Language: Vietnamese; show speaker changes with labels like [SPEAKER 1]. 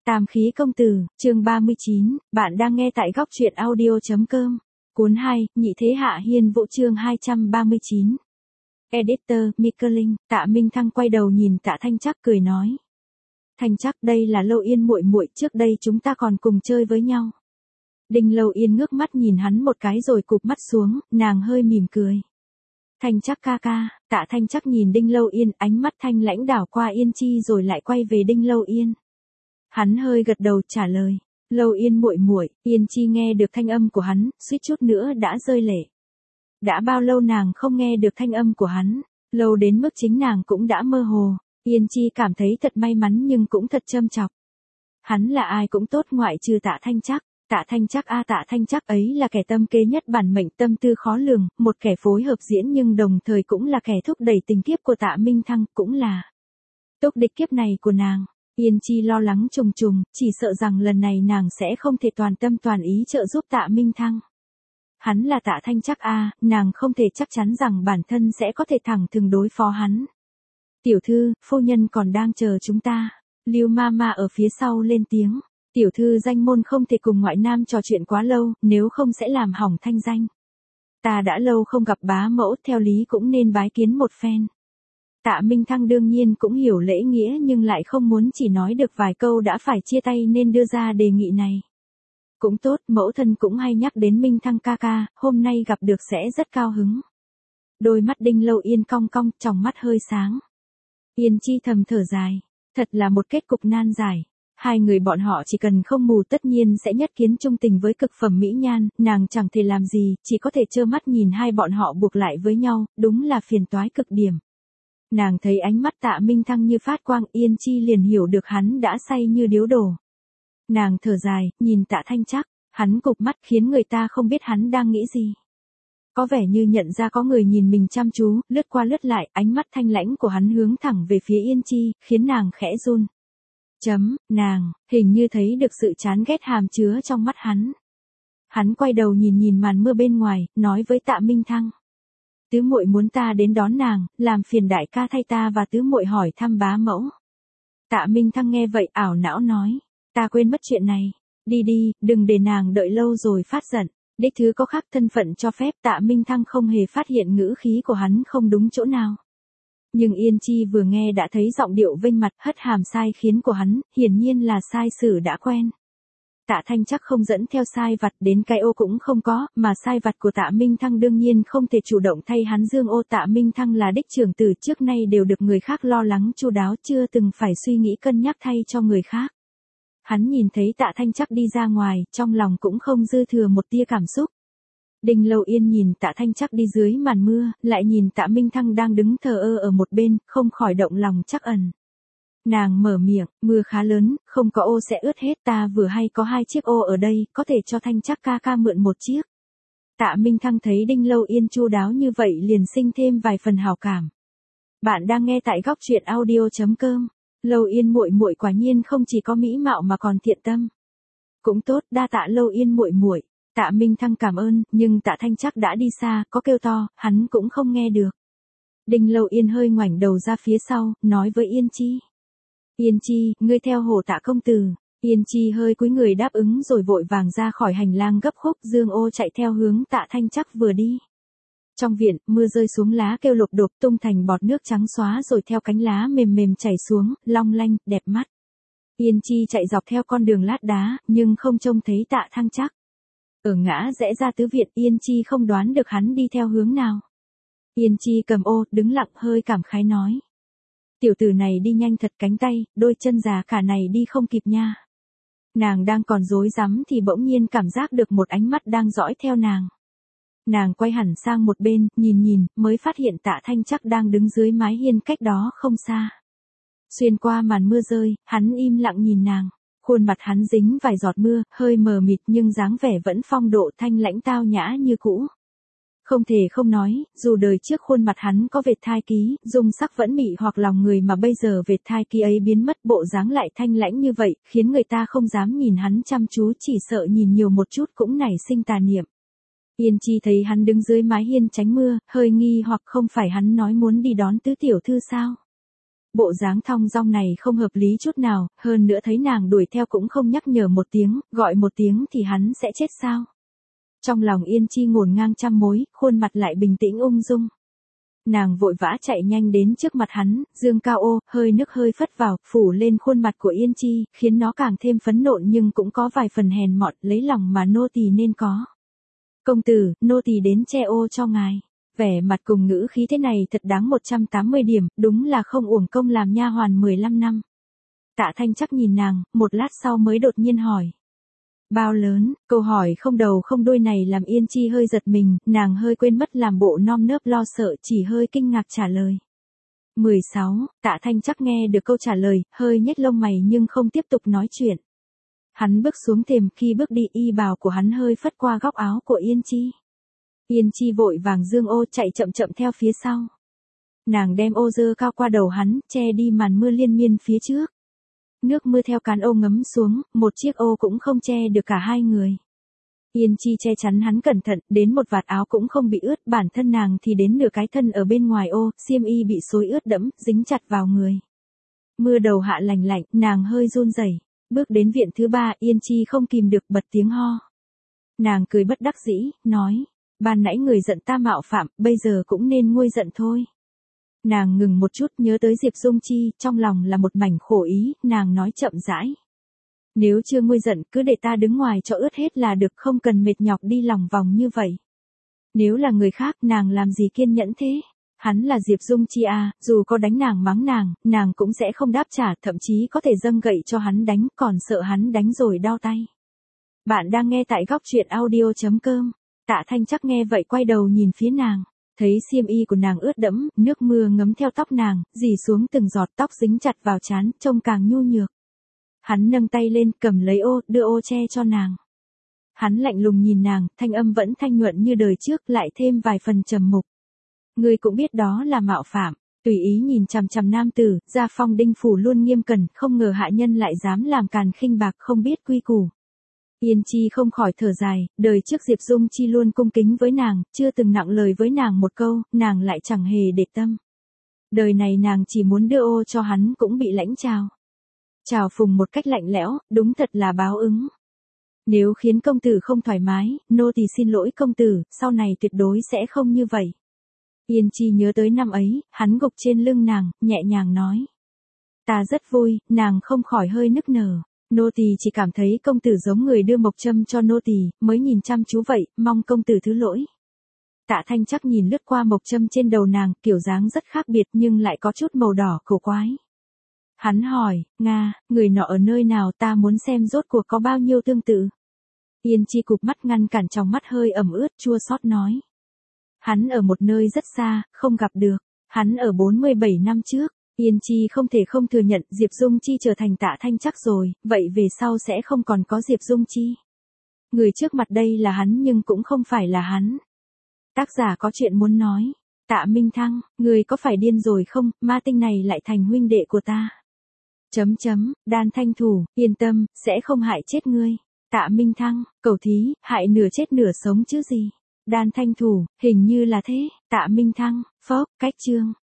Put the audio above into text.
[SPEAKER 1] Tam khí công tử, chương 39, bạn đang nghe tại góc truyện audio.com. Cuốn 2, Nhị thế hạ hiên vũ chương 239. Editor, Mickelin, Tạ Minh Thăng quay đầu nhìn Tạ Thanh Trắc cười nói. Thanh Trắc, đây là Lâu Yên muội muội, trước đây chúng ta còn cùng chơi với nhau. Đinh Lâu Yên ngước mắt nhìn hắn một cái rồi cụp mắt xuống, nàng hơi mỉm cười. Thanh Trắc ca ca. Tạ Thanh Trắc nhìn Đinh Lâu Yên, ánh mắt thanh lãnh đảo qua Yên Chi rồi lại quay về Đinh Lâu Yên. Hắn hơi gật đầu trả lời, Lâu Yên muội muội. Yên Chi nghe được thanh âm của hắn, suýt chút nữa đã rơi lệ. Đã bao lâu nàng không nghe được thanh âm của hắn, lâu đến mức chính nàng cũng đã mơ hồ. Yên Chi cảm thấy thật may mắn nhưng cũng thật châm chọc. Hắn là ai cũng tốt ngoại trừ Tạ Thanh Trắc. Tạ Thanh Trắc Tạ Thanh Trắc ấy là kẻ tâm kế nhất bản mệnh, tâm tư khó lường, một kẻ phối hợp diễn nhưng đồng thời cũng là kẻ thúc đẩy tình kiếp của Tạ Minh Thăng, cũng là túc địch kiếp này của nàng. Yên Chi lo lắng trùng trùng, chỉ sợ rằng lần này nàng sẽ không thể toàn tâm toàn ý trợ giúp Tạ Minh Thăng. Hắn là Tạ Thanh Trắc nàng không thể chắc chắn rằng bản thân sẽ có thể thẳng thừng đối phó hắn. Tiểu thư, phu nhân còn đang chờ chúng ta. Lưu Mama ở phía sau lên tiếng. Tiểu thư danh môn không thể cùng ngoại nam trò chuyện quá lâu, nếu không sẽ làm hỏng thanh danh. Ta đã lâu không gặp bá mẫu, theo lý cũng nên bái kiến một phen. Tạ Minh Thăng đương nhiên cũng hiểu lễ nghĩa nhưng lại không muốn chỉ nói được vài câu đã phải chia tay nên đưa ra đề nghị này. Cũng tốt, mẫu thân cũng hay nhắc đến Minh Thăng ca ca, hôm nay gặp được sẽ rất cao hứng. Đôi mắt Đinh Lâu Yên cong cong, tròng mắt hơi sáng. Yên Chi thầm thở dài, thật là một kết cục nan giải. Hai người bọn họ chỉ cần không mù tất nhiên sẽ nhất kiến chung tình với cực phẩm mỹ nhan, nàng chẳng thể làm gì, chỉ có thể trơ mắt nhìn hai bọn họ buộc lại với nhau, đúng là phiền toái cực điểm. Nàng thấy ánh mắt Tạ Minh Thăng như phát quang, Yên Chi liền hiểu được hắn đã say như điếu đổ. Nàng thở dài, nhìn Tạ Thanh Trắc, hắn cụp mắt khiến người ta không biết hắn đang nghĩ gì. Có vẻ như nhận ra có người nhìn mình chăm chú, lướt qua lướt lại, ánh mắt thanh lãnh của hắn hướng thẳng về phía Yên Chi, khiến nàng khẽ run. Nàng, hình như thấy được sự chán ghét hàm chứa trong mắt hắn. Hắn quay đầu nhìn màn mưa bên ngoài, nói với Tạ Minh Thăng. Tứ muội muốn ta đến đón nàng, làm phiền đại ca thay ta và tứ muội hỏi thăm bá mẫu. Tạ Minh Thăng nghe vậy ảo não nói, ta quên mất chuyện này, đi, đừng để nàng đợi lâu rồi phát giận. Đích thứ có khác thân phận cho phép. Tạ Minh Thăng không hề phát hiện ngữ khí của hắn không đúng chỗ nào. Nhưng Yên Chi vừa nghe đã thấy giọng điệu vênh mặt hất hàm sai khiến của hắn, hiển nhiên là sai sử đã quen. Tạ Thanh Trắc không dẫn theo sai vặt, đến cái ô cũng không có, mà sai vặt của Tạ Minh Thăng đương nhiên không thể chủ động thay hắn dương ô. Tạ Minh Thăng là đích trưởng tử, trước nay đều được người khác lo lắng chu đáo, chưa từng phải suy nghĩ cân nhắc thay cho người khác. Hắn nhìn thấy Tạ Thanh Trắc đi ra ngoài, trong lòng cũng không dư thừa một tia cảm xúc. Đinh Lâu Yên nhìn Tạ Thanh Trắc đi dưới màn mưa, lại nhìn Tạ Minh Thăng đang đứng thờ ơ ở một bên, không khỏi động lòng trắc ẩn. Nàng mở miệng, mưa khá lớn, không có ô sẽ ướt hết, ta vừa hay có 2 chiếc ô ở đây, có thể cho Thanh Trắc ca ca mượn một chiếc. Tạ Minh Thăng thấy Đinh Lâu Yên chu đáo như vậy liền sinh thêm vài phần hảo cảm. Bạn đang nghe tại góc truyện audio.com. Lâu Yên muội muội quả nhiên không chỉ có mỹ mạo mà còn thiện tâm. Cũng tốt, đa tạ Lâu Yên muội muội. Tạ Minh Thăng cảm ơn, nhưng Tạ Thanh Trắc đã đi xa, có kêu to, hắn cũng không nghe được. Đinh Lâu Yên hơi ngoảnh đầu ra phía sau, nói với Yên Chi. Yên Chi, ngươi theo Hồ Tạ công tử. Yên Chi hơi cúi người đáp ứng rồi vội vàng ra khỏi hành lang gấp khúc, dương ô chạy theo hướng Tạ Thanh Trắc vừa đi. Trong viện, mưa rơi xuống lá kêu lộp đột tung thành bọt nước trắng xóa rồi theo cánh lá mềm mềm chảy xuống, long lanh, đẹp mắt. Yên Chi chạy dọc theo con đường lát đá, nhưng không trông thấy Tạ Thanh Trắc. Ở ngã rẽ ra tứ viện, Yên Chi không đoán được hắn đi theo hướng nào. Yên Chi cầm ô, đứng lặng hơi cảm khái nói. Tiểu tử này đi nhanh thật, cánh tay, đôi chân già cả này đi không kịp nha. Nàng đang còn rối rắm thì bỗng nhiên cảm giác được một ánh mắt đang dõi theo nàng. Nàng quay hẳn sang một bên, nhìn, mới phát hiện Tạ Thanh Trắc đang đứng dưới mái hiên cách đó không xa. Xuyên qua màn mưa rơi, hắn im lặng nhìn nàng. Khuôn mặt hắn dính vài giọt mưa, hơi mờ mịt nhưng dáng vẻ vẫn phong độ thanh lãnh tao nhã như cũ. Không thể không nói, dù đời trước khuôn mặt hắn có vệt thai ký, dung sắc vẫn mị hoặc lòng người mà bây giờ vệt thai ký ấy biến mất, bộ dáng lại thanh lãnh như vậy, khiến người ta không dám nhìn hắn chăm chú, chỉ sợ nhìn nhiều một chút cũng nảy sinh tà niệm. Yên Chi thấy hắn đứng dưới mái hiên tránh mưa, hơi nghi hoặc không phải hắn nói muốn đi đón tứ tiểu thư sao? bộ dáng thong dong này không hợp lý chút nào, hơn nữa thấy nàng đuổi theo cũng không nhắc nhở một tiếng, gọi một tiếng thì hắn sẽ chết sao? Trong lòng Yên Chi ngổn ngang trăm mối, khuôn mặt lại bình tĩnh ung dung. Nàng vội vã chạy nhanh đến trước mặt hắn, dương cao ô, hơi nước hơi phất vào, phủ lên khuôn mặt của Yên Chi, khiến nó càng thêm phấn nộn nhưng cũng có vài phần hèn mọn, lấy lòng mà nô tỳ nên có. Công tử, nô tỳ đến che ô cho ngài. Vẻ mặt cùng ngữ khí thế này thật đáng 180 điểm, đúng là không uổng công làm nha hoàn 15 năm. Tạ Thanh chắc nhìn nàng, một lát sau mới đột nhiên hỏi. Bao lớn, câu hỏi không đầu không đuôi này làm Yên Chi hơi giật mình, nàng hơi quên mất làm bộ nom nớp lo sợ, chỉ hơi kinh ngạc trả lời. 16, Tạ Thanh chắc nghe được câu trả lời, hơi nhếch lông mày nhưng không tiếp tục nói chuyện. Hắn bước xuống thềm, khi bước đi y bào của hắn hơi phất qua góc áo của Yên Chi. Yên Chi vội vàng dương ô chạy chậm chậm theo phía sau. Nàng đem ô dơ cao qua đầu hắn, che đi màn mưa liên miên phía trước. Nước mưa theo cán ô ngấm xuống, một chiếc ô cũng không che được cả hai người. Yên Chi che chắn hắn cẩn thận, đến một vạt áo cũng không bị ướt, bản thân nàng thì đến nửa cái thân ở bên ngoài ô, xiêm y bị xối ướt đẫm, dính chặt vào người. Mưa đầu hạ lành lạnh, nàng hơi run rẩy. Bước đến viện thứ ba, Yên Chi không kìm được bật tiếng ho. Nàng cười bất đắc dĩ, nói, ban nãy người giận ta mạo phạm, bây giờ cũng nên nguôi giận thôi. Nàng ngừng một chút nhớ tới Diệp Dung Chi, trong lòng là một mảnh khổ ý, nàng nói chậm rãi. Nếu chưa nguôi giận, cứ để ta đứng ngoài cho ướt hết là được, không cần mệt nhọc đi lòng vòng như vậy. Nếu là người khác, nàng làm gì kiên nhẫn thế? Hắn là Diệp Dung Chi à, dù có đánh nàng mắng nàng cũng sẽ không đáp trả, thậm chí có thể dâng gậy cho hắn đánh, còn sợ hắn đánh rồi đau tay. Bạn đang nghe tại góc truyện audio.com. Tạ Thanh chắc nghe vậy quay đầu nhìn phía nàng. Thấy xiêm y của nàng ướt đẫm, nước mưa ngấm theo tóc nàng, rỉ xuống từng giọt tóc dính chặt vào trán, trông càng nhu nhược. Hắn nâng tay lên, cầm lấy ô, đưa ô che cho nàng. Hắn lạnh lùng nhìn nàng, thanh âm vẫn thanh nhuận như đời trước, lại thêm vài phần trầm mục. Ngươi cũng biết đó là mạo phạm, tùy ý nhìn chằm chằm nam tử, gia phong đinh phủ luôn nghiêm cẩn, không ngờ hạ nhân lại dám làm càn khinh bạc không biết quy củ. Yên Chi không khỏi thở dài, đời trước Diệp Dung Chi luôn cung kính với nàng, chưa từng nặng lời với nàng một câu, nàng lại chẳng hề để tâm. Đời này nàng chỉ muốn đưa ô cho hắn cũng bị lãnh chào. Chào phùng một cách lạnh lẽo, đúng thật là báo ứng. Nếu khiến công tử không thoải mái, nô tỳ xin lỗi công tử, sau này tuyệt đối sẽ không như vậy. Yên Chi nhớ tới năm ấy, hắn gục trên lưng nàng, nhẹ nhàng nói. Ta rất vui, nàng không khỏi hơi nức nở. Nô tỳ chỉ cảm thấy công tử giống người đưa mộc châm cho nô tỳ, mới nhìn chăm chú vậy, mong công tử thứ lỗi. Tạ Thanh chắc nhìn lướt qua mộc châm trên đầu nàng, kiểu dáng rất khác biệt nhưng lại có chút màu đỏ cổ quái. Hắn hỏi, Nga, người nọ ở nơi nào, ta muốn xem rốt cuộc có bao nhiêu tương tự. Yên Chi cụp mắt ngăn cản trong mắt hơi ẩm ướt, chua xót nói. Hắn ở một nơi rất xa, không gặp được. Hắn ở 47 năm trước. Yên Chi không thể không thừa nhận Diệp Dung Chi trở thành Tạ Thanh chắc rồi, vậy về sau sẽ không còn có Diệp Dung Chi. Người trước mặt đây là hắn nhưng cũng không phải là hắn. Tác giả có chuyện muốn nói. Tạ Minh Thăng, người có phải điên rồi không, ma tinh này lại thành huynh đệ của ta. Đan Thanh Thủ, yên tâm, sẽ không hại chết ngươi. Tạ Minh Thăng, cầu thí, hại nửa chết nửa sống chứ gì. Đan Thanh Thủ, hình như là thế. Tạ Minh Thăng, phốc, cách chương.